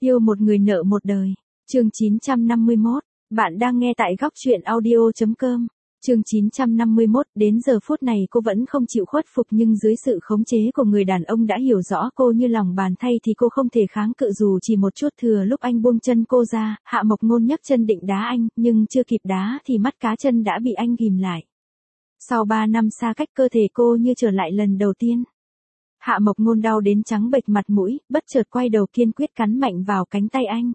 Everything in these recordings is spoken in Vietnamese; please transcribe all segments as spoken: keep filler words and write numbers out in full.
Yêu một người nợ một đời. Chương chín trăm năm mươi mốt. Bạn đang nghe tại góc truyện audio chấm com. Chương chín trăm năm mươi mốt, đến giờ phút này cô vẫn không chịu khuất phục, nhưng dưới sự khống chế của người đàn ông đã hiểu rõ cô như lòng bàn tay thì cô không thể kháng cự dù chỉ một chút. Thừa lúc anh buông chân cô ra, Hạ Mộc Ngôn nhấc chân định đá anh, nhưng chưa kịp đá thì mắt cá chân đã bị anh ghìm lại. Sau ba năm xa cách, cơ thể cô như trở lại lần đầu tiên. Hạ Mộc Ngôn đau đến trắng bệch mặt mũi, bất chợt quay đầu kiên quyết cắn mạnh vào cánh tay anh.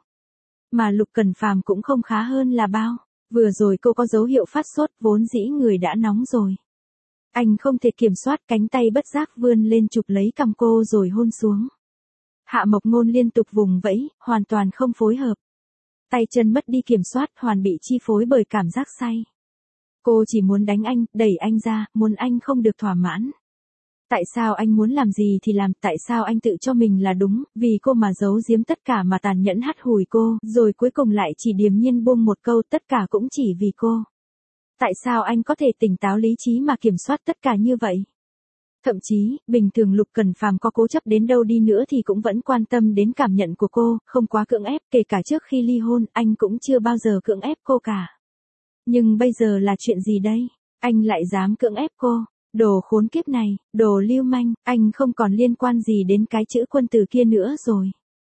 Mà Lục Cẩn Phàm cũng không khá hơn là bao. Vừa rồi cô có dấu hiệu phát sốt, vốn dĩ người đã nóng rồi. Anh không thể kiểm soát, cánh tay bất giác vươn lên chụp lấy cằm cô rồi hôn xuống. Hạ Mộc Ngôn liên tục vùng vẫy, hoàn toàn không phối hợp. Tay chân mất đi kiểm soát, hoàn bị chi phối bởi cảm giác say. Cô chỉ muốn đánh anh, đẩy anh ra, muốn anh không được thỏa mãn. Tại sao anh muốn làm gì thì làm, tại sao anh tự cho mình là đúng, vì cô mà giấu giếm tất cả mà tàn nhẫn hắt hủi cô, rồi cuối cùng lại chỉ điềm nhiên buông một câu, tất cả cũng chỉ vì cô. Tại sao anh có thể tỉnh táo lý trí mà kiểm soát tất cả như vậy? Thậm chí, bình thường Lục Cẩn Phàm có cố chấp đến đâu đi nữa thì cũng vẫn quan tâm đến cảm nhận của cô, không quá cưỡng ép, kể cả trước khi ly hôn, anh cũng chưa bao giờ cưỡng ép cô cả. Nhưng bây giờ là chuyện gì đây? Anh lại dám cưỡng ép cô. Đồ khốn kiếp này, đồ lưu manh, anh không còn liên quan gì đến cái chữ quân tử kia nữa rồi.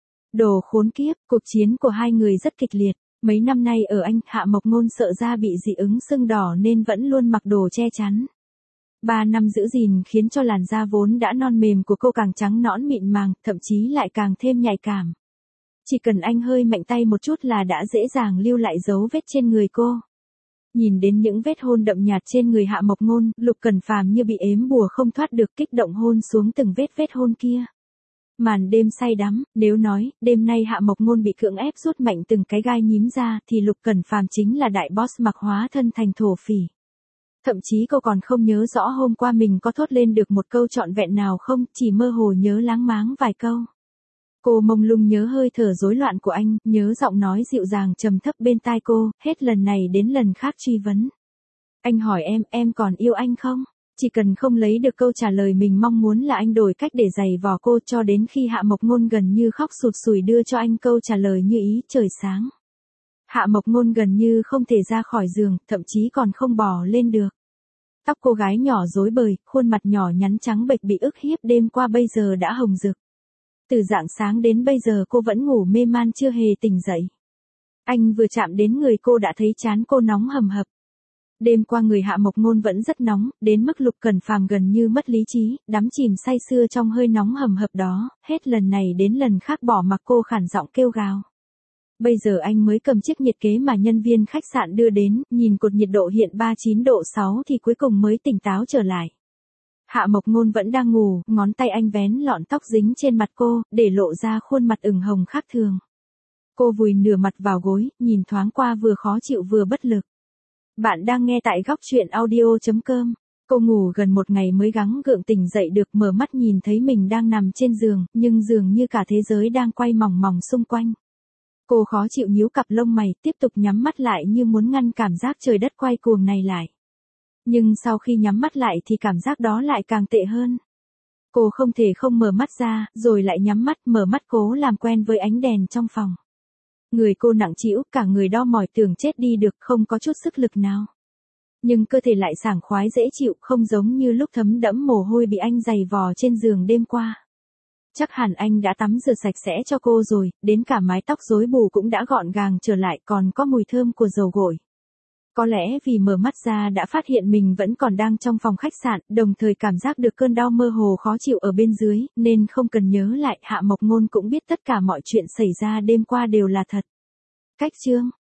Đồ khốn kiếp, cuộc chiến của hai người rất kịch liệt. Mấy năm nay ở Anh, Hạ Mộc Ngôn sợ da bị dị ứng sưng đỏ nên vẫn luôn mặc đồ che chắn. Ba năm giữ gìn khiến cho làn da vốn đã non mềm của cô càng trắng nõn mịn màng, thậm chí lại càng thêm nhạy cảm. Chỉ cần anh hơi mạnh tay một chút là đã dễ dàng lưu lại dấu vết trên người cô. Nhìn đến những vết hôn đậm nhạt trên người Hạ Mộc Ngôn, Lục Cẩn Phàm như bị ếm bùa không thoát được, kích động hôn xuống từng vết vết hôn kia. Màn đêm say đắm, nếu nói, đêm nay Hạ Mộc Ngôn bị cưỡng ép rút mạnh từng cái gai nhím ra, thì Lục Cẩn Phàm chính là đại boss mặc hóa thân thành thổ phỉ. Thậm chí cô còn không nhớ rõ hôm qua mình có thốt lên được một câu trọn vẹn nào không, chỉ mơ hồ nhớ láng máng vài câu. Cô mông lung nhớ hơi thở rối loạn của anh, nhớ giọng nói dịu dàng trầm thấp bên tai cô, hết lần này đến lần khác truy vấn. Anh hỏi em, em còn yêu anh không? Chỉ cần không lấy được câu trả lời mình mong muốn là anh đổi cách để giày vò cô, cho đến khi Hạ Mộc Ngôn gần như khóc sụt sùi đưa cho anh câu trả lời như ý trời sáng. Hạ Mộc Ngôn gần như không thể ra khỏi giường, thậm chí còn không bò lên được. Tóc cô gái nhỏ rối bời, khuôn mặt nhỏ nhắn trắng bệch bị ức hiếp đêm qua bây giờ đã hồng rực. Từ rạng sáng đến bây giờ cô vẫn ngủ mê man chưa hề tỉnh dậy. Anh vừa chạm đến người cô đã thấy trán cô nóng hầm hập. Đêm qua người Hạ Mộc Ngôn vẫn rất nóng, đến mức Lục Cẩn Phàm gần như mất lý trí, đắm chìm say sưa trong hơi nóng hầm hập đó, hết lần này đến lần khác bỏ mặc cô khản giọng kêu gào. Bây giờ anh mới cầm chiếc nhiệt kế mà nhân viên khách sạn đưa đến, nhìn cột nhiệt độ hiện ba mươi chín độ sáu thì cuối cùng mới tỉnh táo trở lại. Hạ Mộc Ngôn vẫn đang ngủ, ngón tay anh vén lọn tóc dính trên mặt cô, để lộ ra khuôn mặt ửng hồng khác thường. Cô vùi nửa mặt vào gối, nhìn thoáng qua vừa khó chịu vừa bất lực. Bạn đang nghe tại góc truyện audio chấm com. Cô ngủ gần một ngày mới gắng gượng tỉnh dậy được, mở mắt nhìn thấy mình đang nằm trên giường, nhưng dường như cả thế giới đang quay mòng mòng xung quanh. Cô khó chịu nhíu cặp lông mày, tiếp tục nhắm mắt lại như muốn ngăn cảm giác trời đất quay cuồng này lại. Nhưng sau khi nhắm mắt lại thì cảm giác đó lại càng tệ hơn. Cô không thể không mở mắt ra, rồi lại nhắm mắt, mở mắt cố làm quen với ánh đèn trong phòng. Người cô nặng trĩu, cả người đau mỏi tưởng chết đi được, không có chút sức lực nào. Nhưng cơ thể lại sảng khoái dễ chịu, không giống như lúc thấm đẫm mồ hôi bị anh giày vò trên giường đêm qua. Chắc hẳn anh đã tắm rửa sạch sẽ cho cô rồi, đến cả mái tóc rối bù cũng đã gọn gàng trở lại, còn có mùi thơm của dầu gội. Có lẽ vì mở mắt ra đã phát hiện mình vẫn còn đang trong phòng khách sạn, đồng thời cảm giác được cơn đau mơ hồ khó chịu ở bên dưới, nên không cần nhớ lại, Hạ Mộc Ngôn cũng biết tất cả mọi chuyện xảy ra đêm qua đều là thật. Cách chương,